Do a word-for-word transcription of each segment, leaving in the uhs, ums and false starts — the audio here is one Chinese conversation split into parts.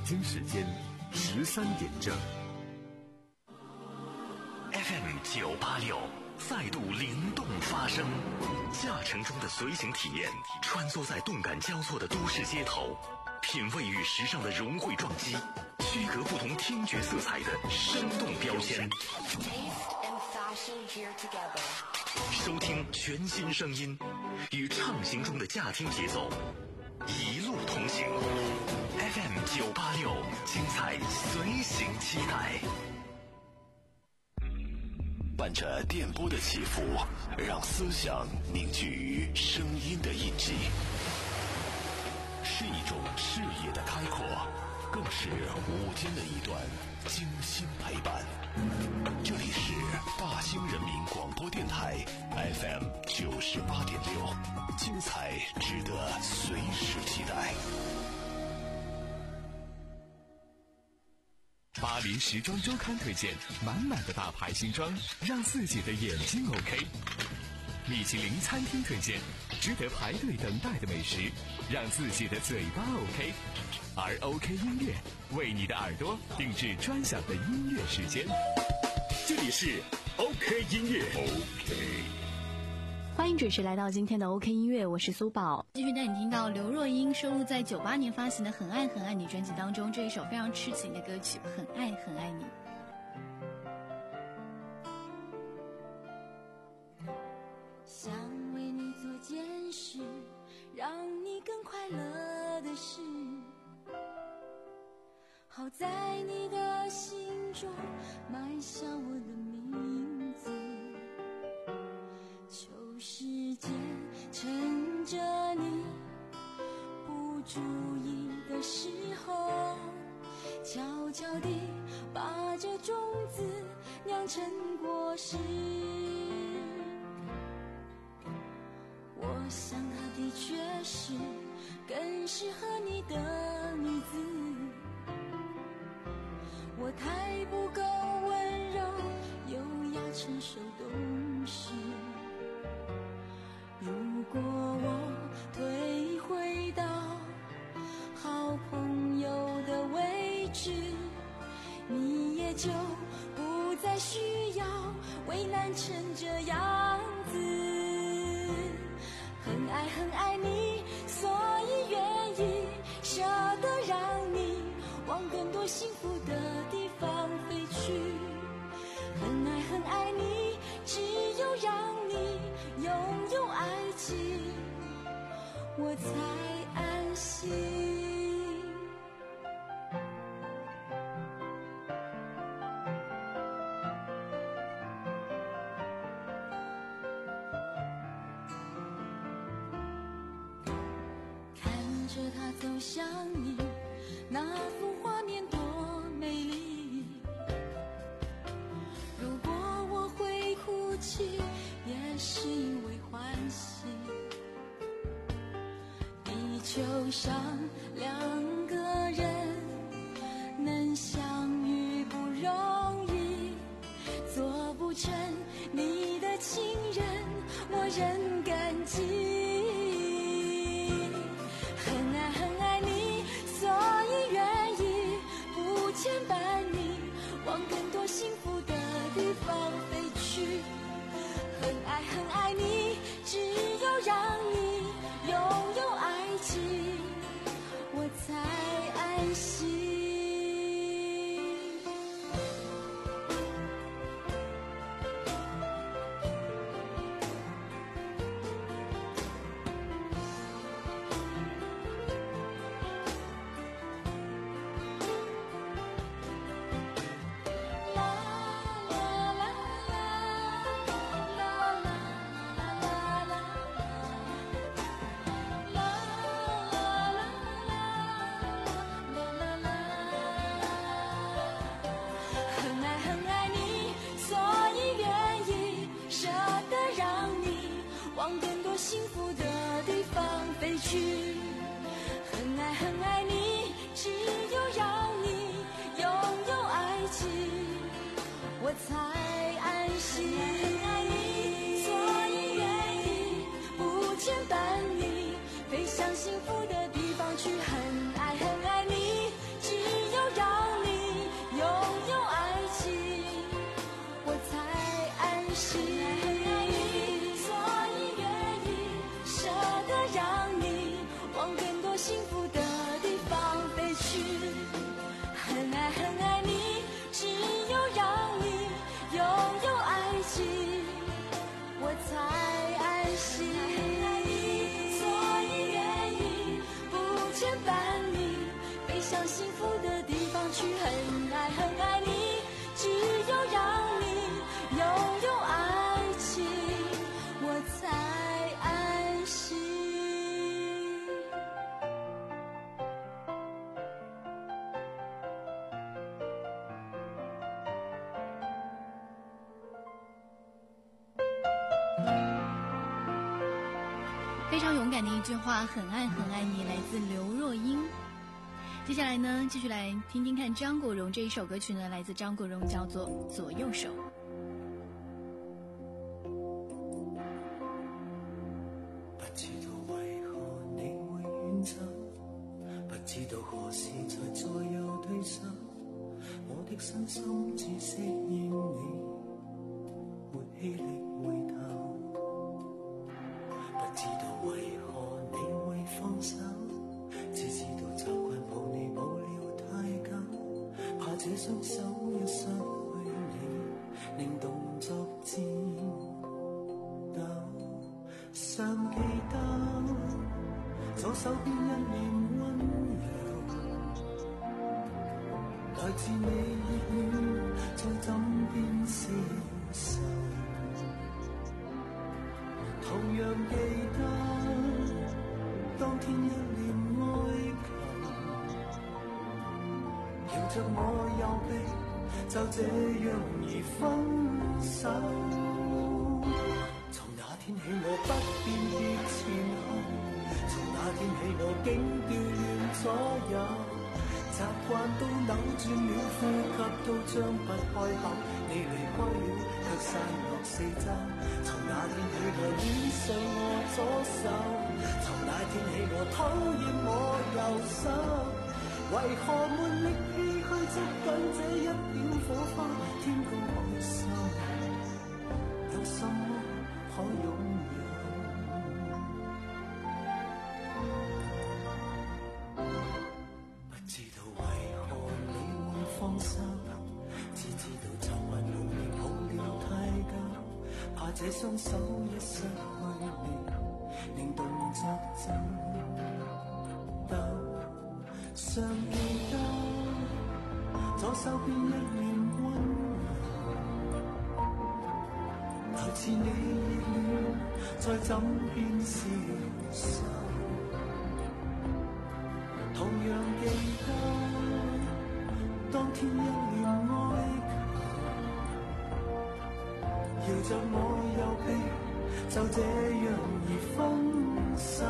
京时间十三点整。 F M 九八六再度灵动发声，驾乘中的随行体验，穿梭在动感交错的都市街头，品味与时尚的融汇撞击，区隔不同听觉色彩的生动标签。收听全新声音，与畅行中的驾听节奏，一路同行。F M 九八六，精彩随行期待。 伴着电波的起伏，让思想凝聚于声音的印记，是一种视野的开阔，更是午间的一段精心陪伴。这里是大兴人民广播电台 F M 九十八点六，精彩值得随时期待。 巴黎时装周刊推荐满满的大牌新装，让自己的眼睛 OK。米其林餐厅推荐值得排队等待的美食，让自己的嘴巴 OK。而 OK 音乐为你的耳朵定制专享的音乐时间。这里是 OK 音乐 OK。 欢迎准时来到今天的 OK 音乐，我是苏宝。继续带你听到刘若英收录在九八年发行的《很爱很爱你》专辑当中这一首非常痴情的歌曲《很爱很爱你》。 想为你做件事，让你更快乐的事，好在你的心中埋下我的名字。时间趁着你不注意的时候，悄悄地把这种子酿成果实。我想她的确是更适合你的女子，我太不够温柔优雅成熟懂事。如果我退回到好朋友的位置，你也就不再需要为难成这样子。很爱很爱你，所以愿意舍得让你往更多幸福的地方飞去。很爱很爱你，只有让你拥有爱情，我才安心。看着他走向你，那幅画面多美丽。如果我会哭泣，也是因为欢喜。地球上两个人能相遇不容易，做不成你的情人，我仍感激。很爱很爱你，所以愿意不牵绊你，往更多幸福的地方飞去。很爱很爱你，只有让你拥有爱情， 幸福的地方去，很爱很爱你，只有让你拥有爱情，我才安心。 非常勇敢的一句话，很爱很爱你，来自刘若英。接下来呢，继续来听听看张国荣这一首歌曲呢，来自张国荣，叫做《左右手》。 不知道為何你會遠走，不知道何時才左右對手，我的身心只適應你，沒氣力回頭。不知道為何你會放手，只知道習慣抱你抱了太久，怕這雙手一失去你，令動作顫抖。尚記得左手邊一面溫柔，來自你熱戀在枕邊消受。同樣記得當天一臉哀求，搖着我右臂，就這樣而分手。從那天起我不辨別前後，從那天起我竟調亂左右，習慣都扭轉了，呼吸都張不開口。你離開了，卻散落四周。從那天起我戀上我左手，從那天起我討厭我右手。為何沒力氣去捉緊這一點火花？天高海深，有什麼可擁有？不知道為何你會放手，只知道習慣抱你抱了太久，怕這雙手一失去你，令動作顫抖。尚記得左手邊一面溫柔，來自你熱戀在枕邊消受。同樣記得當天一臉哀求，搖着我右臂，就這樣而分手。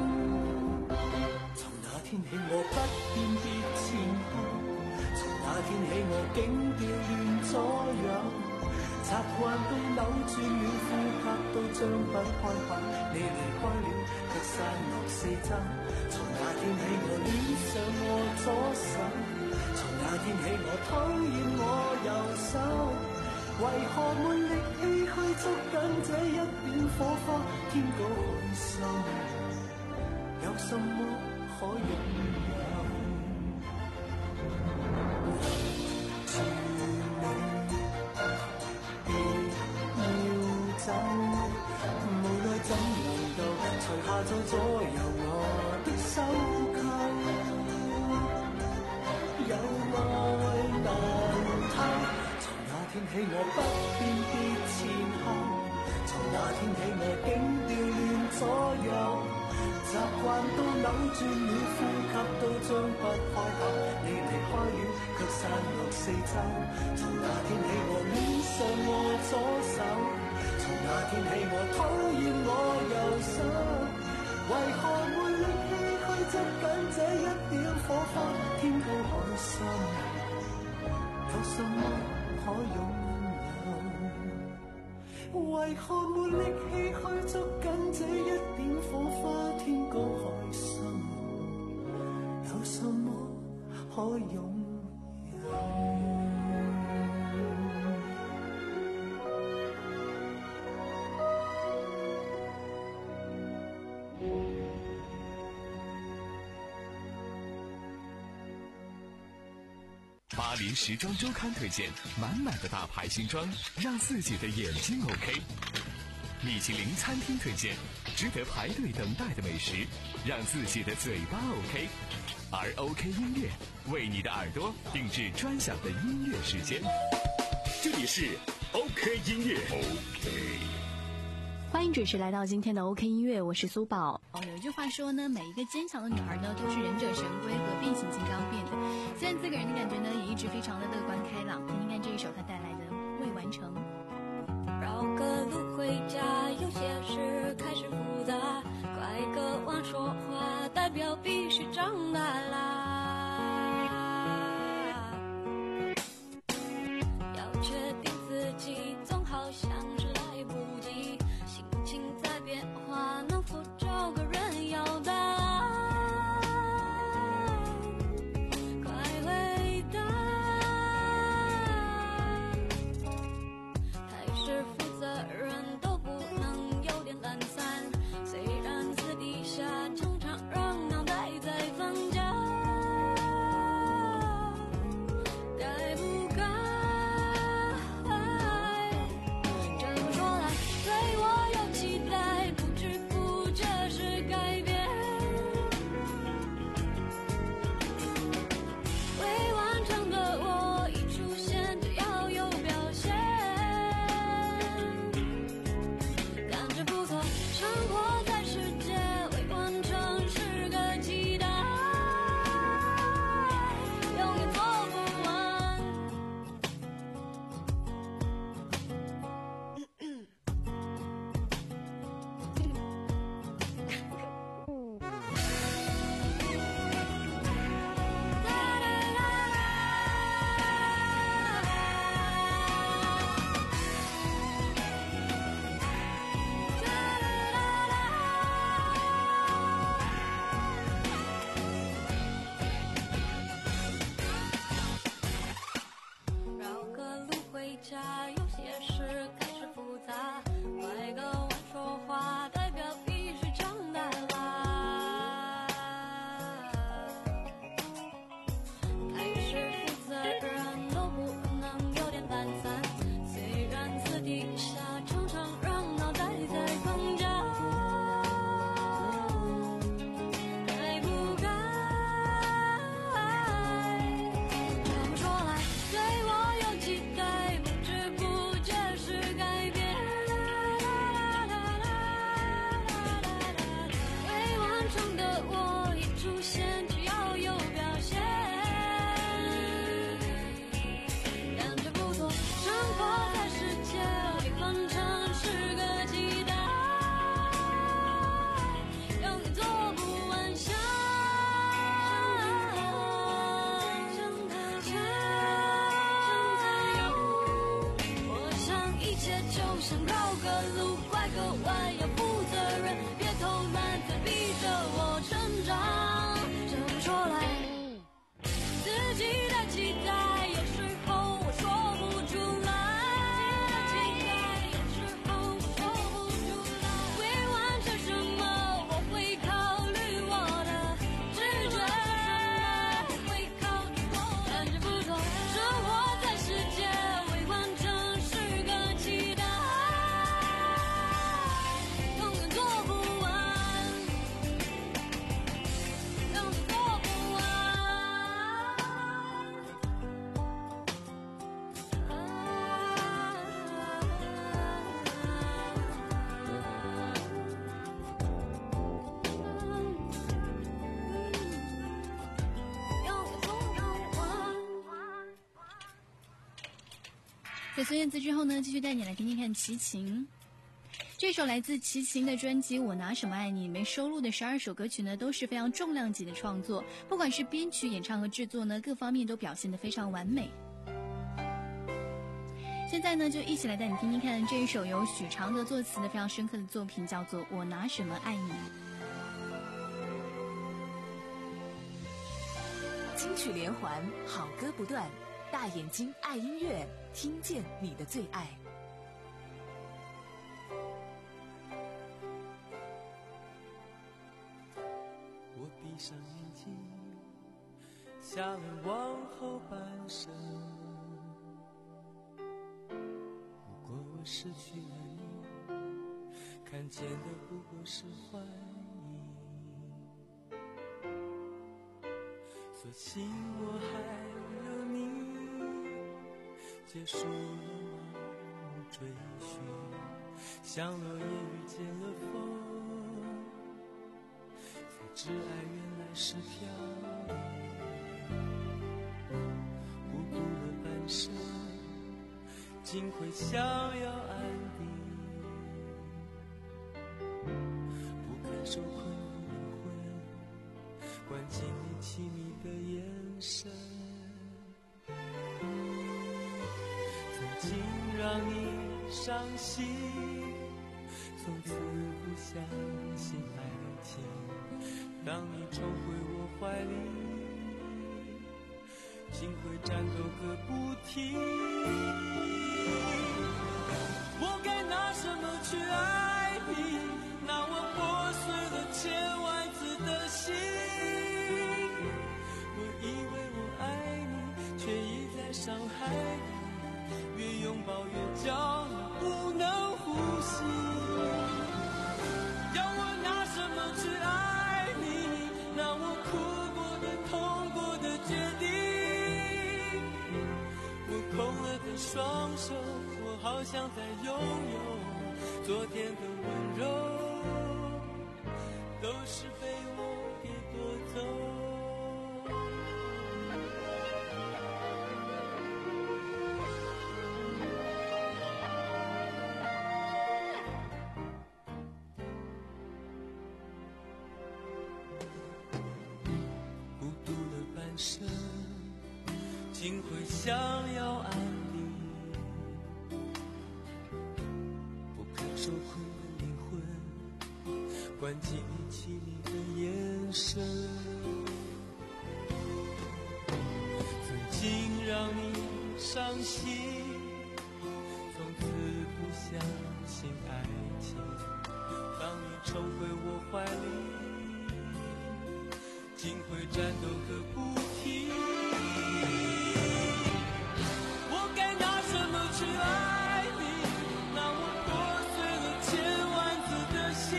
從那天起我不辨別前後，從那天起我竟調亂左右，習慣都扭轉了，呼吸都張不開口。你離開了，卻散落四周。從那天起我戀上我左手，從那天起我討厭我右手。為何沒力氣去捉緊這一點火花？天高海深，有什麼可擁有？留住你，別要走，無奈怎能夠除下再左右我的手扣？有愛難偷，從那天起我不辨別前後，從那天起我竟調亂左右。習慣都扭轉了，呼吸都張不開口。你離開了，卻散落四周。從那天起我戀上我左手，從那天起我討厭我右手。為何沒力氣去捉緊這一點火花？天高海深，有什麼可擁有？為何沒力氣去捉緊這一點火花？天高海深，有什麼可擁有？ 巴黎时装周刊推荐满满的大牌新装，让自己的眼睛 OK。米其林餐厅推荐， 值得排队等待的美食，让自己的嘴巴 OK。而 OK 音乐为你的耳朵定制专享的音乐时间。 这里是 OK 音乐 OK。 欢迎准时来到今天的 OK 音乐，我是苏宝。哦，有一句话说呢，每一个坚强的女孩呢，都是忍者神龟和变形金刚变的。虽然自个人的感觉呢，也一直非常的乐观开朗。听听看这一首他带来的《未完成》。 绕个路回家，有些事开始复杂，拐个弯说话，代表必须长大啦。要确定自己，总好像是来不及。心情在变化，能否找个人要答案？快回答！太是负责任都不能有点懒散，虽然私底下经常让脑袋在放假。该不该？这么说来，对我有期待，不知不觉是改变。未完成的我一出现就要有表现，感觉不错，生活在世界，未完成是个期待，永远做不完。绕个路回家，有些事开始复杂，拐个弯说话，代表必须长大啦。太是负责任都不能有点懒散，虽然私底下常常让脑袋在放假。该不该？这么说来，对我有期待，不知不觉是改变。未完成的我一出现就要有表现，感觉不错，生活在世界，未完成是个期待，永远做不完，想想太强，我想一切就像绕个路，拐个弯，要负责任，别偷懒，再逼着我成长。这么说来，自己的期待，有时候我说不出来。有时候我说不出来，会完成什么，我会考虑我的直觉。会考虑我的感觉不错，生活在世界，未完成是个期待，永远做不完，永远做不完。永远做不完。 在孙燕姿之后呢，继续带你来听听看齐秦。这首来自齐秦的专辑《我拿什么爱你》里面收录的十二首歌曲呢，都是非常重量级的创作，不管是编曲、演唱和制作呢，各方面都表现得非常完美。现在呢，就一起来带你听听看这一首由许常德作词的非常深刻的作品，叫做《我拿什么爱你》。 金曲连环，好歌不断，大眼睛爱音乐，听见你的最爱。 我闭上眼睛，下来往后半生。如果我失去了你， 看见的不过是怀疑，所幸我还有你，结束了盲目追寻，像落叶遇见了风，才知爱原来是飘逸，孤独了半生，竟会想要安定，不堪受困的灵魂，关进你凄迷的眼神，曾经让你伤心，从此不相信爱情，当你重回我怀里，竟会战斗个不停，我该拿什么去爱你，那我破碎了千万次的心，我以为我爱你，却一再伤害你，越拥抱越叫你不能呼吸，要我拿什么去爱你，那我哭过的痛过的决定，我空了的双手，我好想再拥有昨天的温柔，都是被我给夺走。孤独了半生，竟会想要安定，不堪受困的灵魂，关进你凄迷的眼神，曾经让你伤心，从此不相信爱情，当你重回我怀里，竟会战斗个不停，我该拿什么去爱你，那我破碎了千万次的心，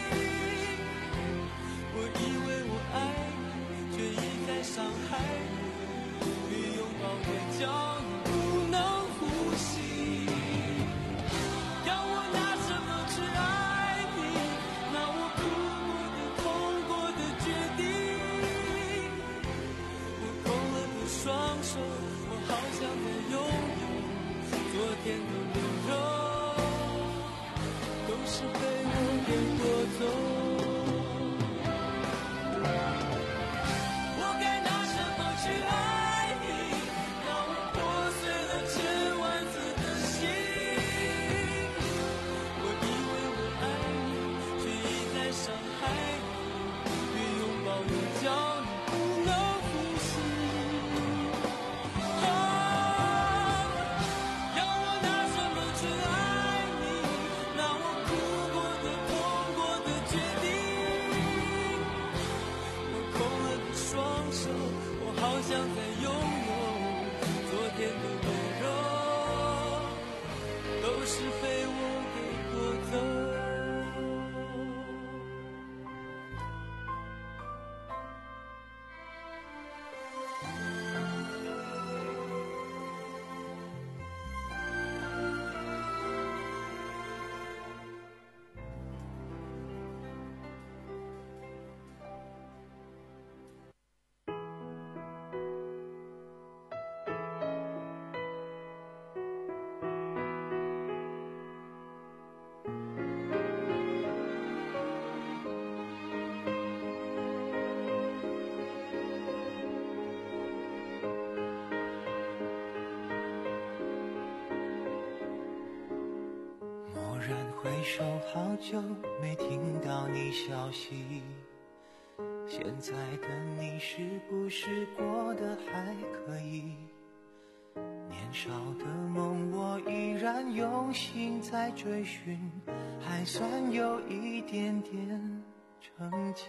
我以为我爱你，却一再伤害你，越拥抱越叫你不能呼吸，要我拿什么去爱你，那我哭过的痛过的决定，我空了的双手，我好想再拥有昨天的温柔，都是被我给夺走。我该拿什么去爱你，那我破碎了千万次的心，我以为我爱你，却一再伤害你，越拥抱越叫你不能呼吸，啊，要我拿什么去爱你，那我哭过的痛过的决定，我空了的双手，我好想再拥有昨天的温柔，都是被我给夺走。 蓦然回首，好久没听到你消息，现在的你是不是过得还可以？年少的梦我依然用心在追寻，还算有一点点成绩。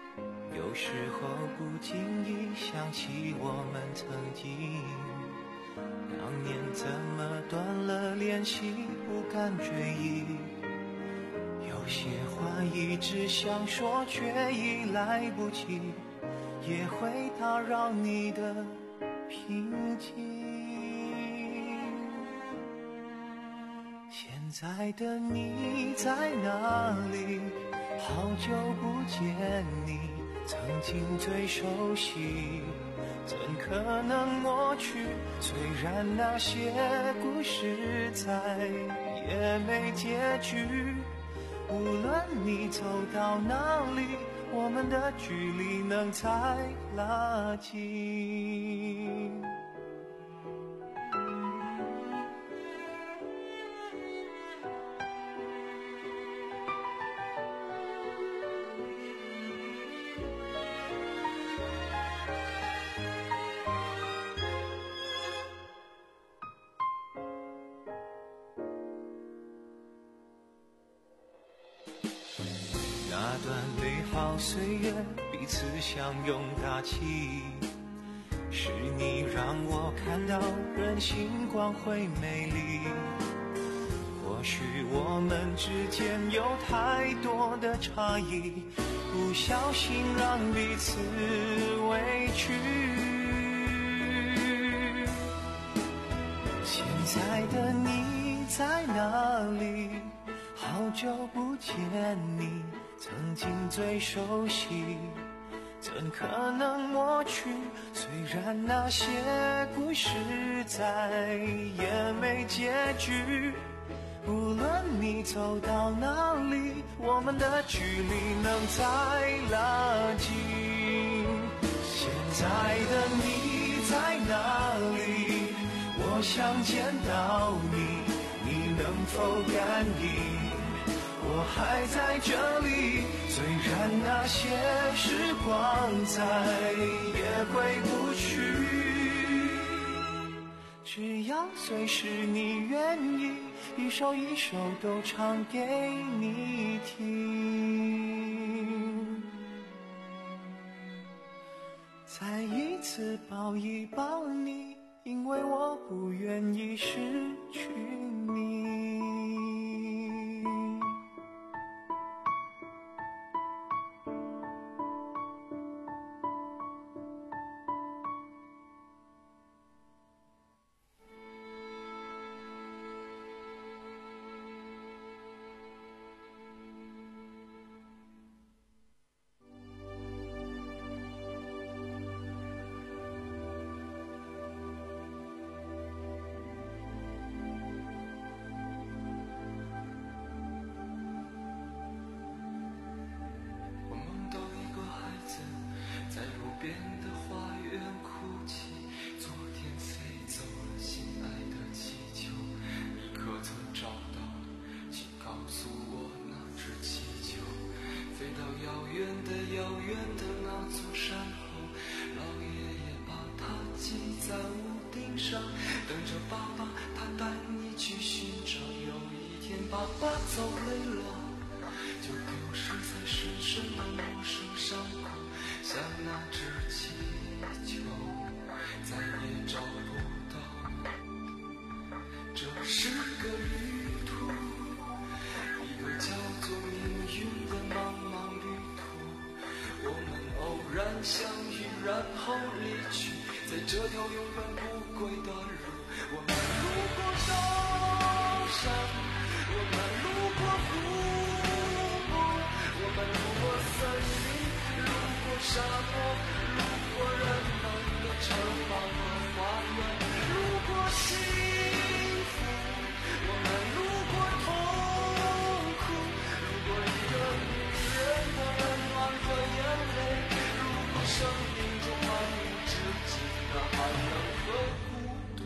有时候不经意想起我们曾经当年怎么断了联系，不敢追忆，有些话一直想说，却已来不及，也会打扰你的平静。现在的你在哪里？好久不见你，曾经最熟悉，怎可能抹去？虽然那些故事再也没结局，无论你走到哪里，我们的距离能再拉近。那段美好岁月，彼此相拥大气，是你让我看到人性光辉美丽。或许我们之间有太多的差异，不小心让彼此委屈。现在的你在哪里？好久不见你，曾经最熟悉，怎可能抹去？虽然那些故事再也没结局，无论你走到哪里，我们的距离能再拉近。现在的你在哪里？我想见到你，你能否感应？我还在这里，虽然那些时光再也回不去，只要随时你愿意，一首一首都唱给你听，再一次抱一抱你，因为我不愿意失去你。 爸爸走累了，就丢失在深深的陌生伤口，像那只气球，再也找不到。这是个旅途，一个叫做命运的茫茫旅途。我们偶然相遇，然后离去，在这条永远不归的路。我们路过高山，我们路过湖泊，我们路过森林，路过沙漠，路过人们的城堡和花园，路过幸福，我们路过痛苦，路过一个女人的温暖和眼泪，路过生命中漫无止境的寒冷和孤独。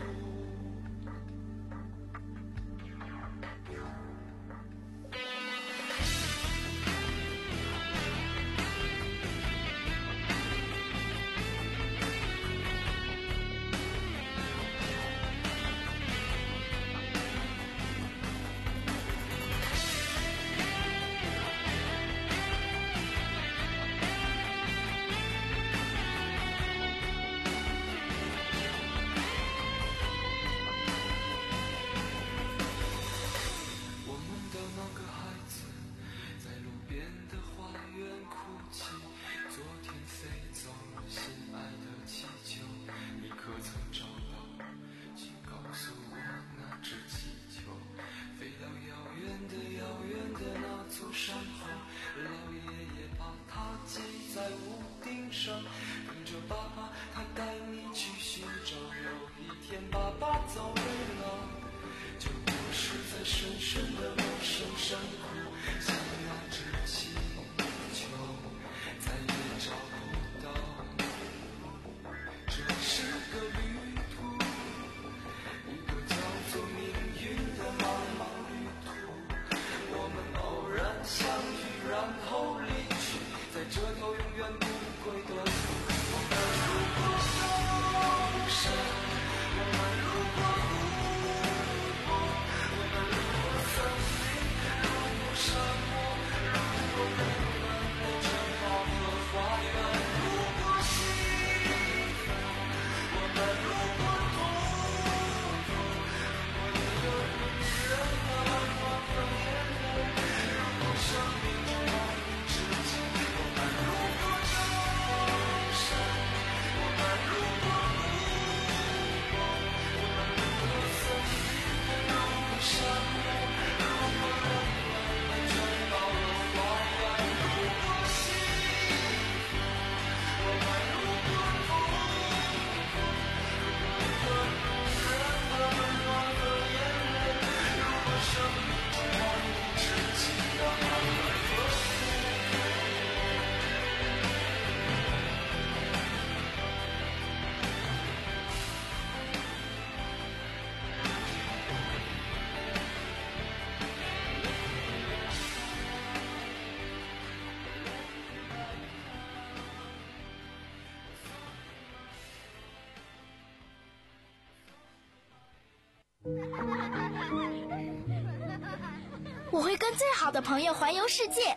我会跟最好的朋友环游世界，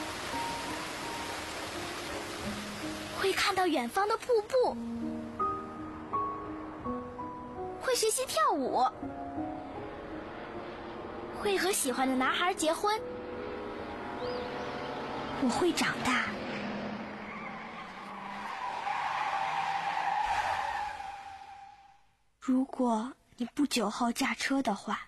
会看到远方的瀑布，会学习跳舞，会和喜欢的男孩结婚。我会长大。如果你不久后驾车的话，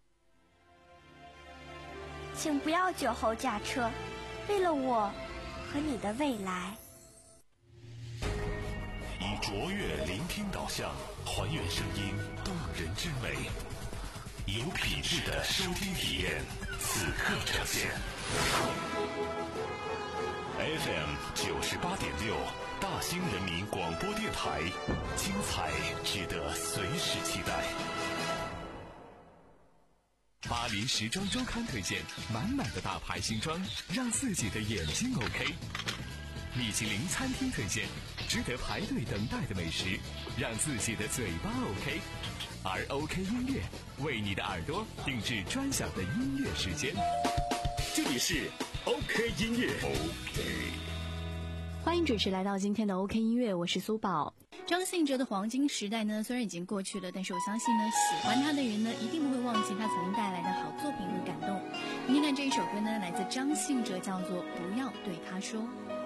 请不要酒后驾车，为了我和你的未来。 以卓越聆听导向，还原声音动人之美，有品质的收听体验，此刻呈现。F M 九十八点六，大兴人民广播电台，精彩值得随时期待。 巴黎时装周刊推荐，满满的大牌新装，让自己的眼睛 OK。米其林餐厅推荐，值得排队等待的美食，让自己的嘴巴 OK。而 OK 音乐为你的耳朵定制专享的音乐时间。 这里是 OK 音乐 OK。 欢迎准时来到今天的 OK 音乐，我是苏宝。张信哲的黄金时代呢，虽然已经过去了，但是我相信呢，喜欢他的人呢，一定不会忘记他曾经带来的好作品和感动。你看这一首歌呢，来自张信哲，叫做《不要对他说》。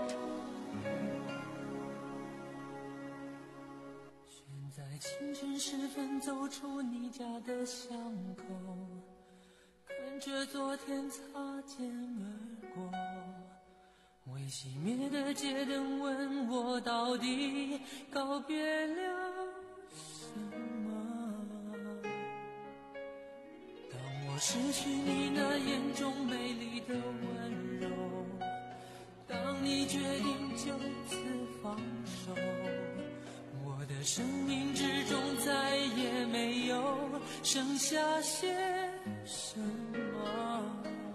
选在清晨时分走出你家的巷口，看着昨天擦肩而过，未熄灭的街灯问我到底告别了什么。当我失去你那眼中美丽的温柔，当你决定就此放手，我的生命之中再也没有剩下些什么，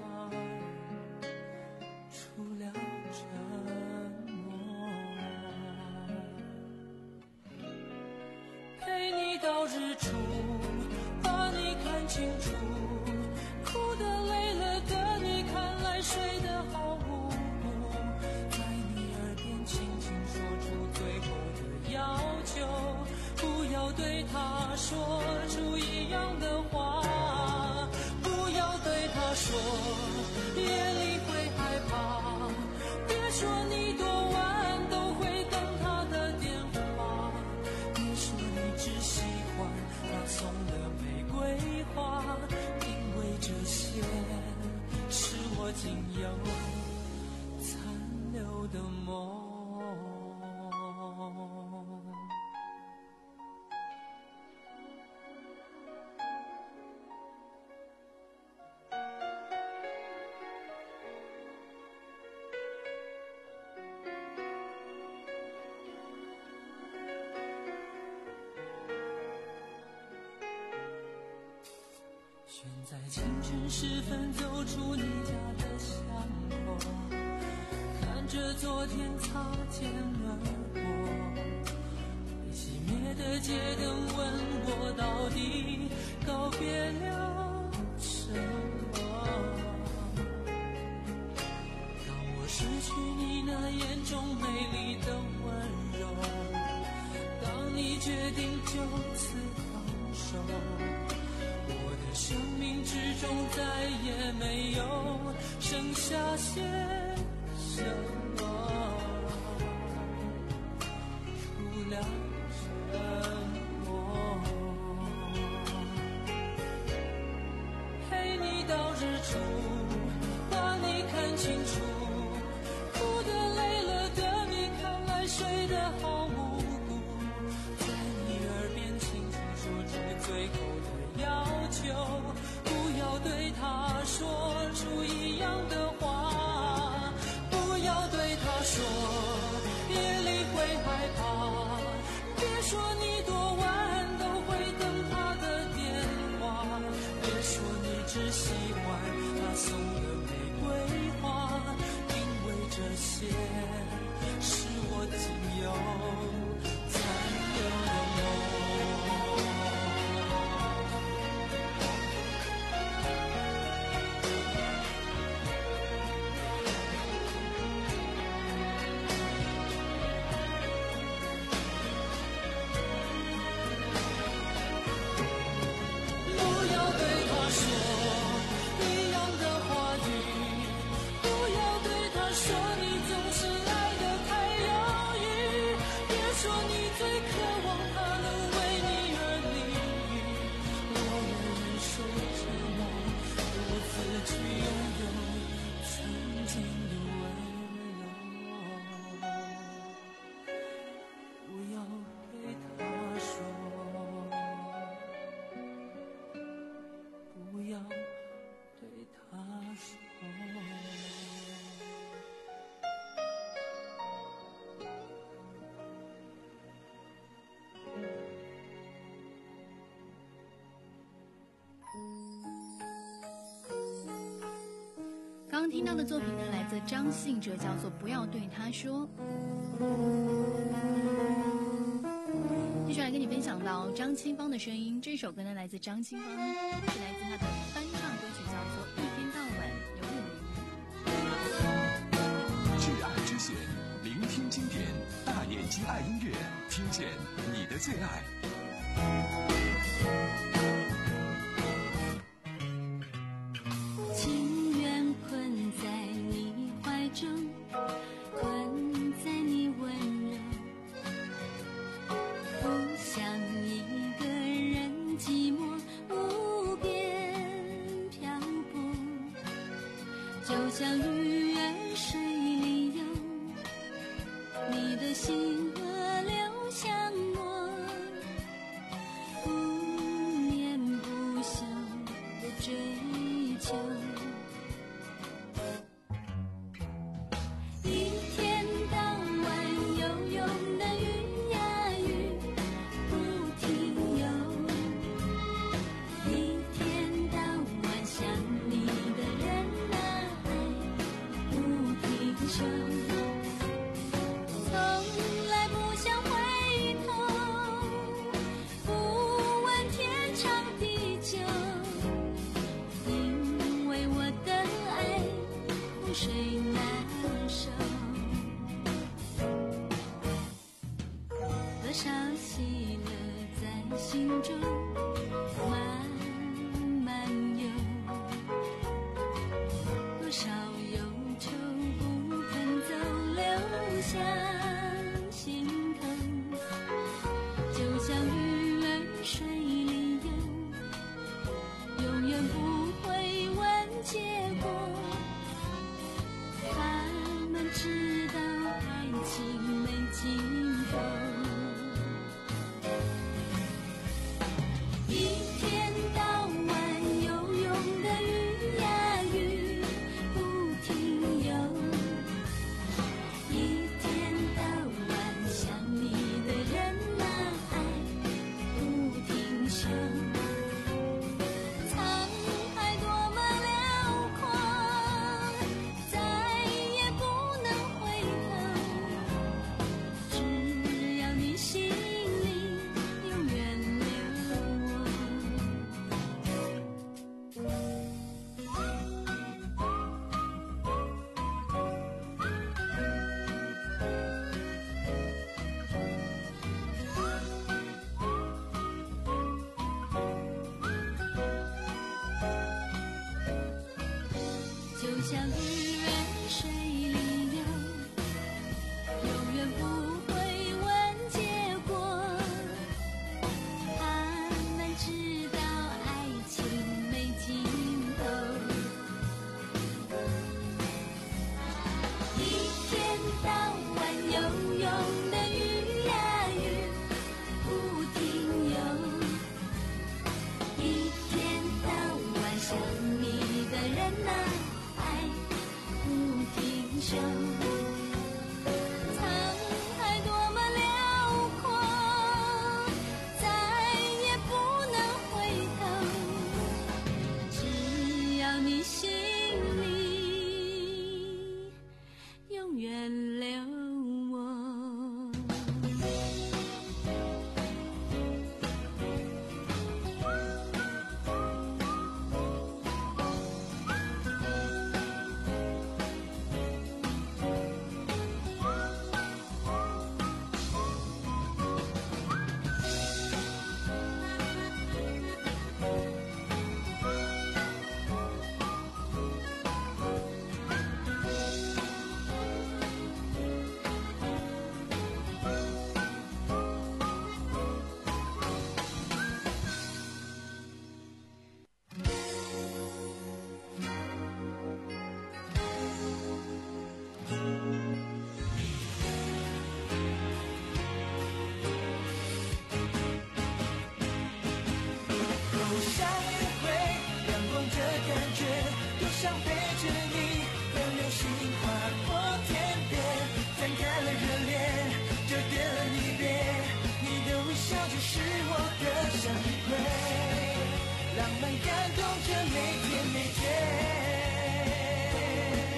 除了沉默。陪你到日出，把你看清楚，哭得累了的你看来睡得好无辜，在你耳边轻轻说出最后的要求，不要对他说出一样的话，不要对他说夜里会害怕，别说你多晚都会等他的电话，别说你只喜欢他送的玫瑰花，因为这些是我仅有残留的梦。选在清晨时分走出你家的巷口，看着昨天擦肩而过，未熄灭的街灯问我到底告别了什么。当我失去你那眼中美丽的温柔，当你决定就此放手，生命之中再也没有剩下些什么，除了沉默。陪你到日出，把你看清楚，哭得累了的你看来睡得好无辜，在你耳边轻轻说出最后的要求，不要对他说出一样的话，不要对他说夜里会害怕，别说你多晚都会等他的电话，别说你只喜欢他送的玫瑰花，因为这些是我仅有残留的梦。 刚听到的作品呢，来自张信哲，叫做《不要对他说》。继续来跟你分享到张清芳的声音，这首歌呢来自张清芳，是来自她的翻唱歌曲，叫做《一天到晚有你》。 至爱之线，聆听经典，大眼睛爱音乐，听见你的最爱。 情愿困在你怀中，困在你温柔，不想一个人寂寞无边漂泊，就像鱼儿水里游，你的心河流向我，不眠不休的追求。一天到晚游泳的鱼呀鱼，不停游，一天到晚想你的人啊爱不停休，从来不想回头，不问天长地久，因为我的爱覆水难收。多少喜乐在心中慢慢游，多少忧愁不肯走，留下心头，就像鱼儿水里游，永远不会问结果，他们知道爱情没尽头。一天到晚游泳的鱼呀鱼，不停游，一天到晚想你的人啊爱不停休，沧海多么辽阔，再也不能回头，只要你心里永远留我。就像鱼儿水里游，永远不会问结果，他们知道爱情没尽头。一天到晚游泳的鱼呀鱼，不停游，一天到晚想你的人啊爱不停休，沧海多么辽阔，再也不能回头，只要你心里永远留我。 多想约会，阳光的感觉，多想陪着你，让流星划过天边，摊开了热恋，就点了一遍，你的微笑就是我的向日葵，浪漫感动着每天每天。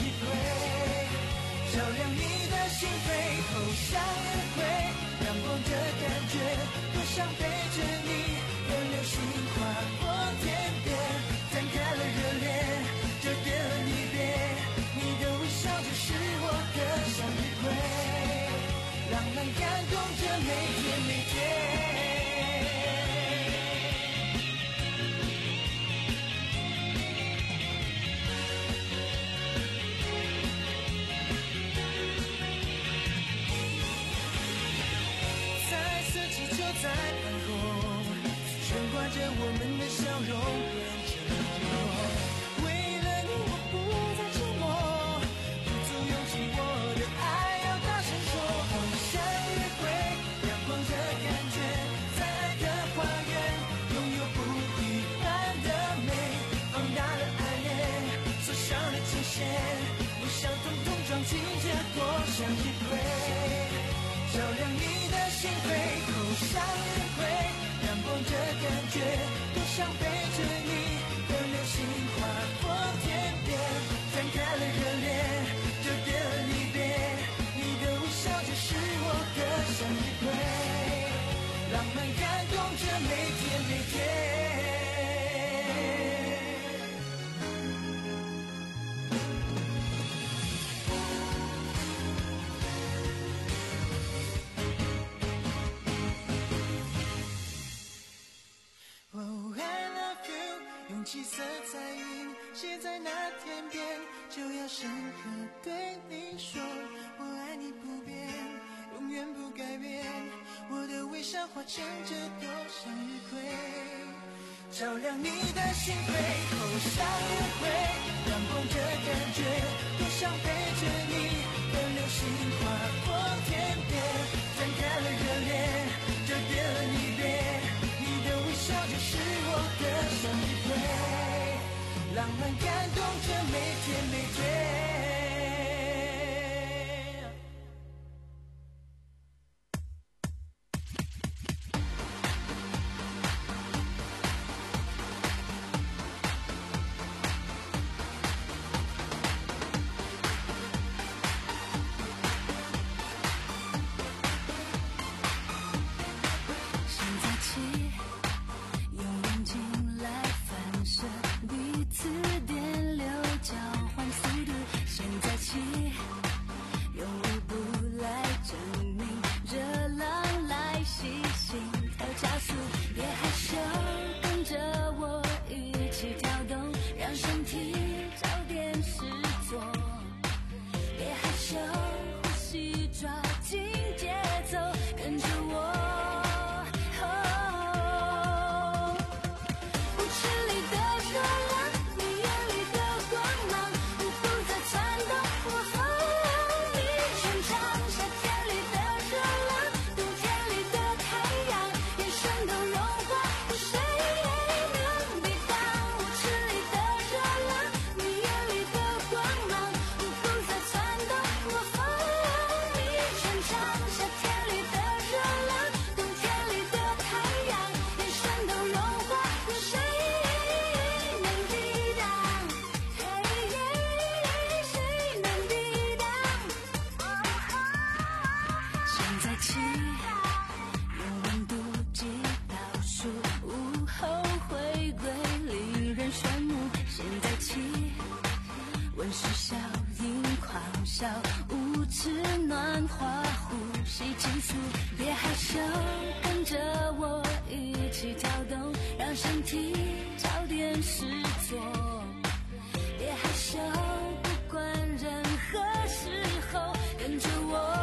会，照亮你的心扉，后向日葵，阳光的感觉，多想陪着你，跟流星划过天边，展开了热恋，这边了离别，你的微笑就是我的向日葵，浪漫感动着每天每天。在盘后，悬挂着我们的笑容跟承诺。为了你，我不再寂寞，鼓足勇气，我的爱要大声说。好向日葵，阳光的感觉，在爱的花园，拥有不一般的美，放大了爱恋，锁上了期限，不想统统装进这朵向日葵，照亮你的心扉。向日葵，阳光的感觉，多想陪着你，跟流星划过天边，展开了热恋，这边了离别，你的微笑就是我的向日葵，浪漫感动着每天每天。七色彩云写在那天边，就要深刻对你说，我爱你不变，永远不改变。我的微笑化成这朵向日葵，照亮你的心扉。哦，向日葵，阳光的感觉，多想陪着你，跟流星划过天边，展开了热恋，这边了离别，你的微笑就是我的向日葵，浪漫感动着每天每天。 无耻暖化呼吸急速，别害羞，跟着我一起跳动，让身体早点实作。别害羞，不管任何时候，跟着我。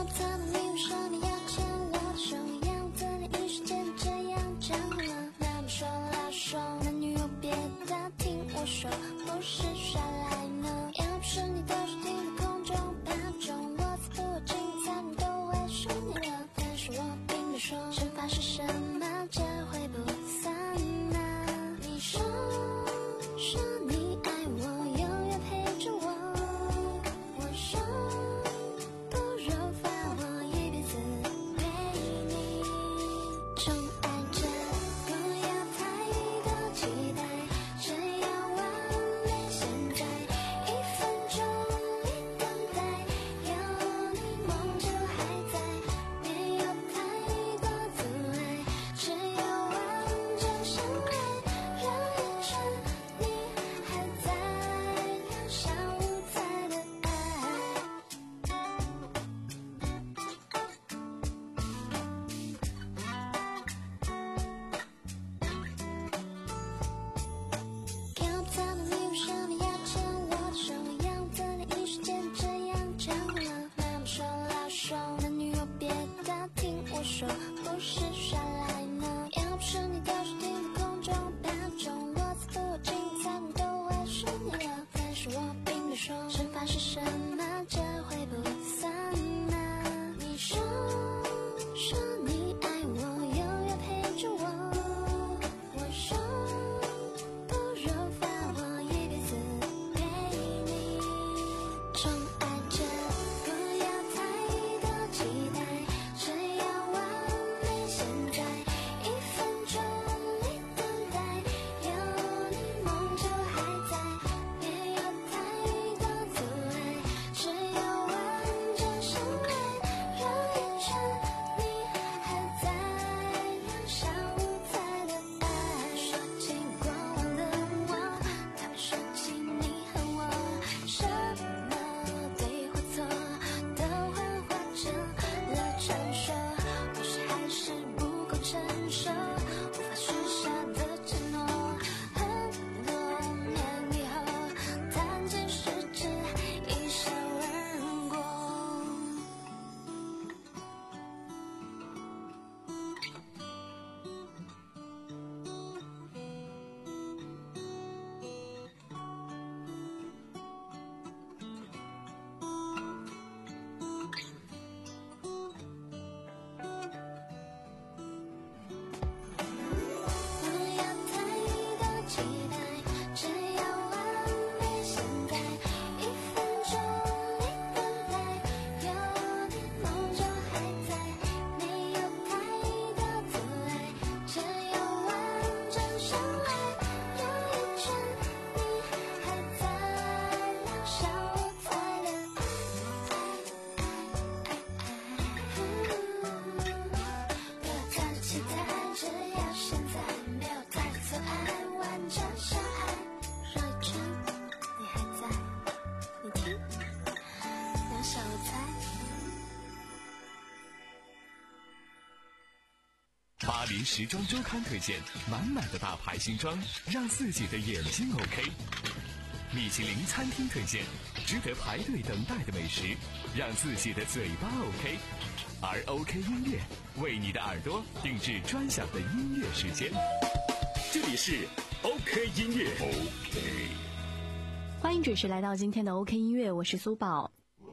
巴黎时装周刊推荐满满的大牌新装，让自己的眼睛 OK。米其林餐厅推荐值得排队等待的美食，让自己的嘴巴 OK。而 OK 音乐为你的耳朵定制专享的音乐时间。这里是 OK 音乐 OK。 欢迎准时来到今天的 OK 音乐，我是苏宝。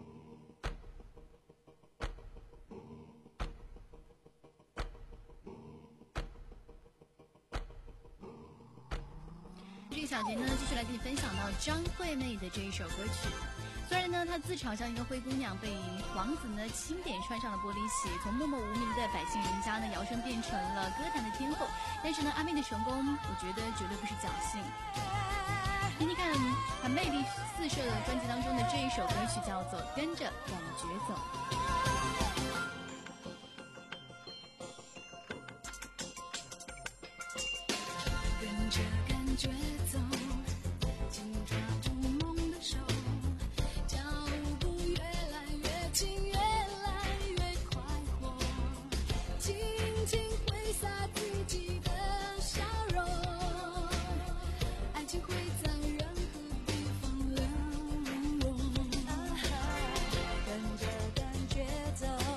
这个小节呢，继续来跟你分享到张惠妹的这一首歌曲。虽然呢，她自嘲像一个灰姑娘，被王子呢轻点穿上了玻璃鞋，从默默无名的百姓人家呢摇身变成了歌坛的天后。但是呢，阿妹的成功，我觉得绝对不是侥幸。听听看，很魅力四射的专辑当中的这一首歌曲叫做《跟着感觉走》。 跟着感觉走，紧抓住梦的手，脚步越来越近，越来越快活，轻轻挥洒自己的笑容，爱情会在任何地方流淌，跟着感觉走。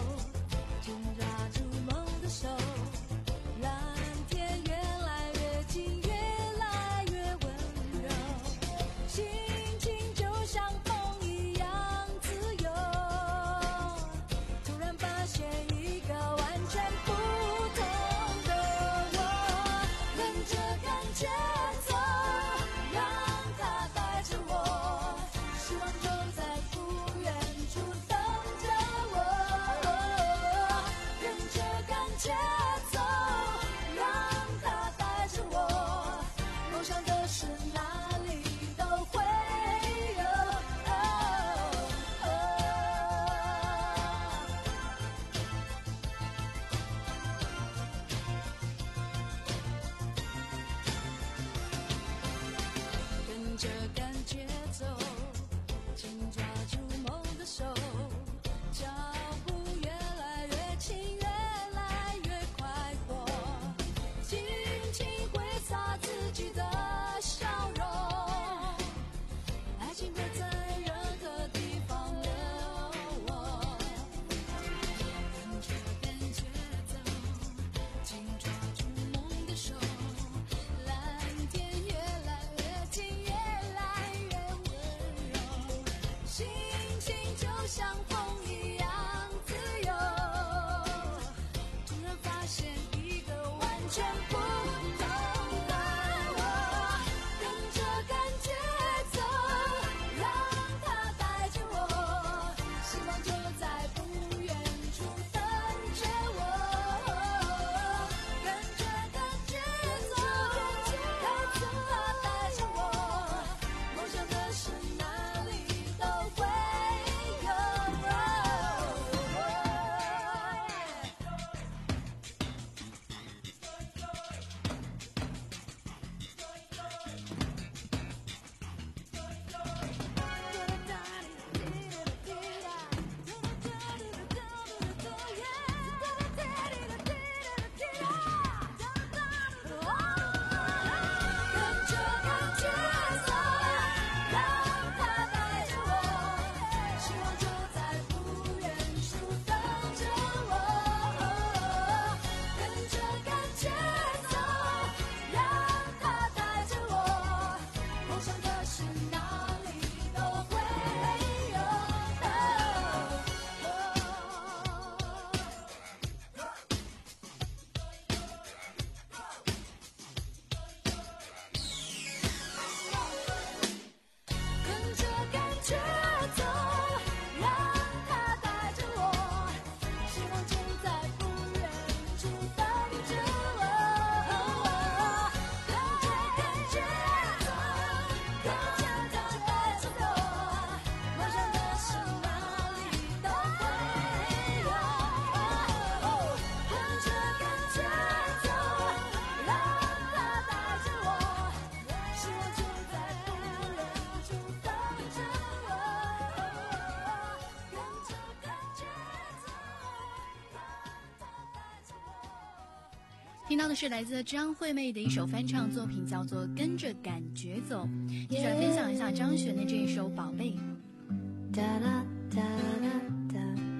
听到的是来自张惠妹的一首翻唱作品，叫做《跟着感觉走》。接下来分享一下张悬的这一首《宝贝》。 哒啦哒啦哒，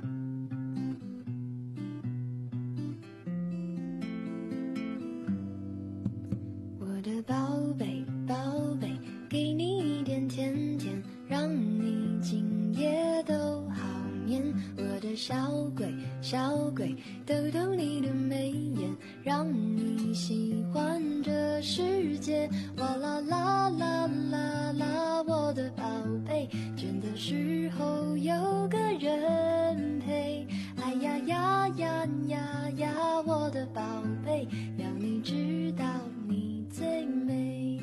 我的宝贝宝贝，给你一点甜甜，让你今夜都好眠。我的小鬼小鬼，逗逗你的眉眼，让你喜欢这世界。哇啦啦啦啦啦，我的宝贝，倦的时候有个人陪。哎呀呀呀呀呀，我的宝贝，让你知道你最美。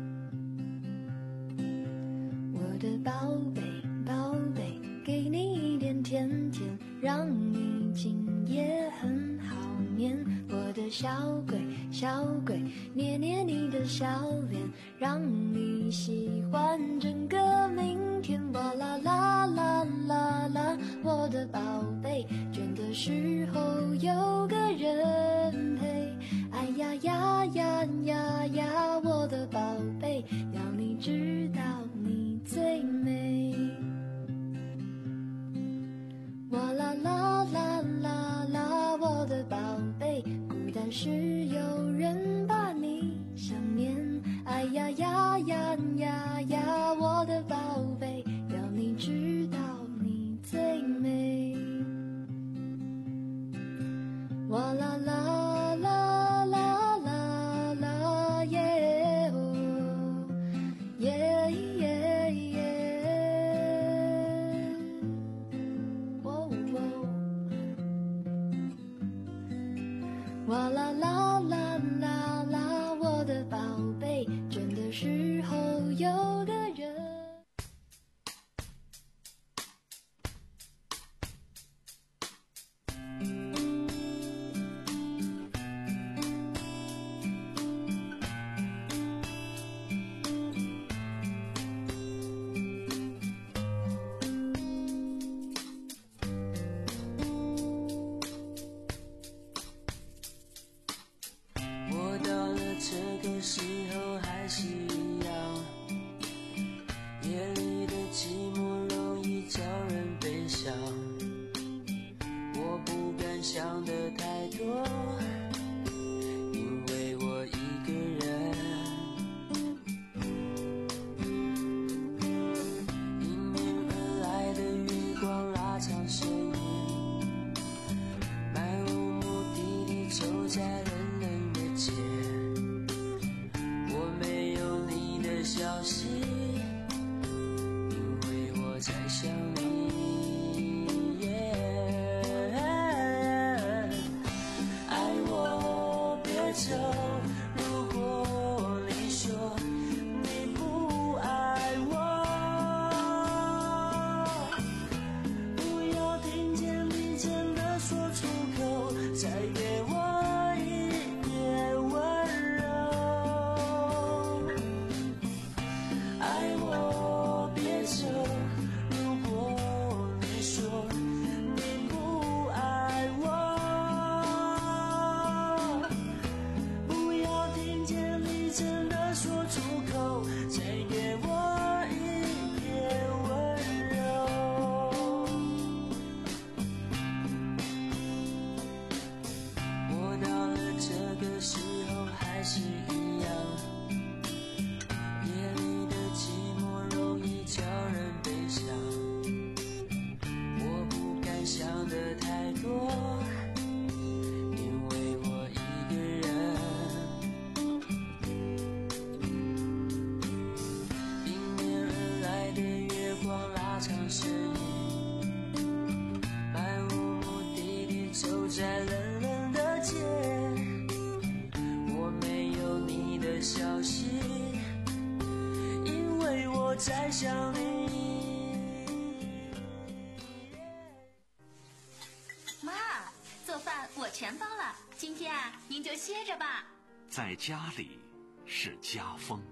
我的宝贝宝贝，给你一点甜甜，让你今夜很好眠。我的小鬼小鬼，捏捏你的小脸，让你喜欢整个明天。哇啦啦啦啦啦，我的宝贝，倦的时候有个人陪。哎呀呀呀呀呀，我的宝贝，要你知道你最美。哇啦啦啦啦啦，我的宝贝，孤单时有人把你想念。哎呀呀呀呀呀，我的宝贝，要你知道你最美。哇啦啦啦啦啦啦耶哦耶耶耶，哦哦，哇啦啦啦啦啦，我的宝贝，倦的时候有个人。我到了这个时候还是一样，夜里的寂寞容易叫人悲伤。我不敢想的太多，因为我一个人。迎面而来的月光拉长身影，漫无目的地走在冷冷的街。我没有你的消息，因为我在想你。爱我别走，如果你说你不爱我，不要听见你真的说出口，再给我一点温柔。爱我别走，如果你说你不爱我，不要听见你真的说出口，再给我一点温柔。我到了这个时候还是一样，夜里的寂寞容易叫人悲伤。我不敢想的太多，因为我一个人。迎面而来的月光拉长身影，漫无目的地走在冷冷的街。我没有你的消息，因为我在想你。 妈，做饭我全包了，今天啊，您就歇着吧。 在家里是家风。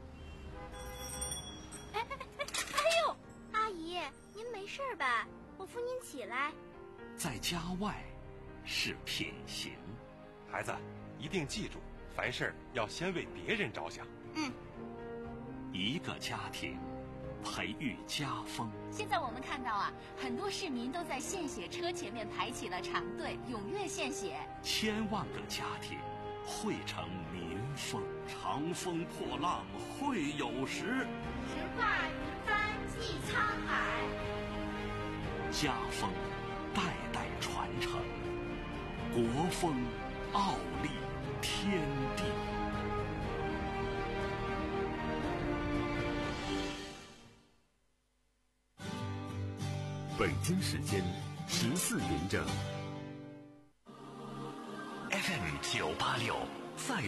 哎哎哎哎呦！阿姨，您没事吧？我扶您起来。 在家外是品行。 孩子， 一定记住，凡事要先为别人着想。 嗯。 一个家庭培育家风。 现在我们看到啊，很多市民都在献血车前面排起了长队，踊跃献血。 千万个家庭汇成民风。长风破浪会有时， 神话一帆济沧海。 家风代代传承，国风傲立天地。 北京时间十四点整。 F M 九八六赛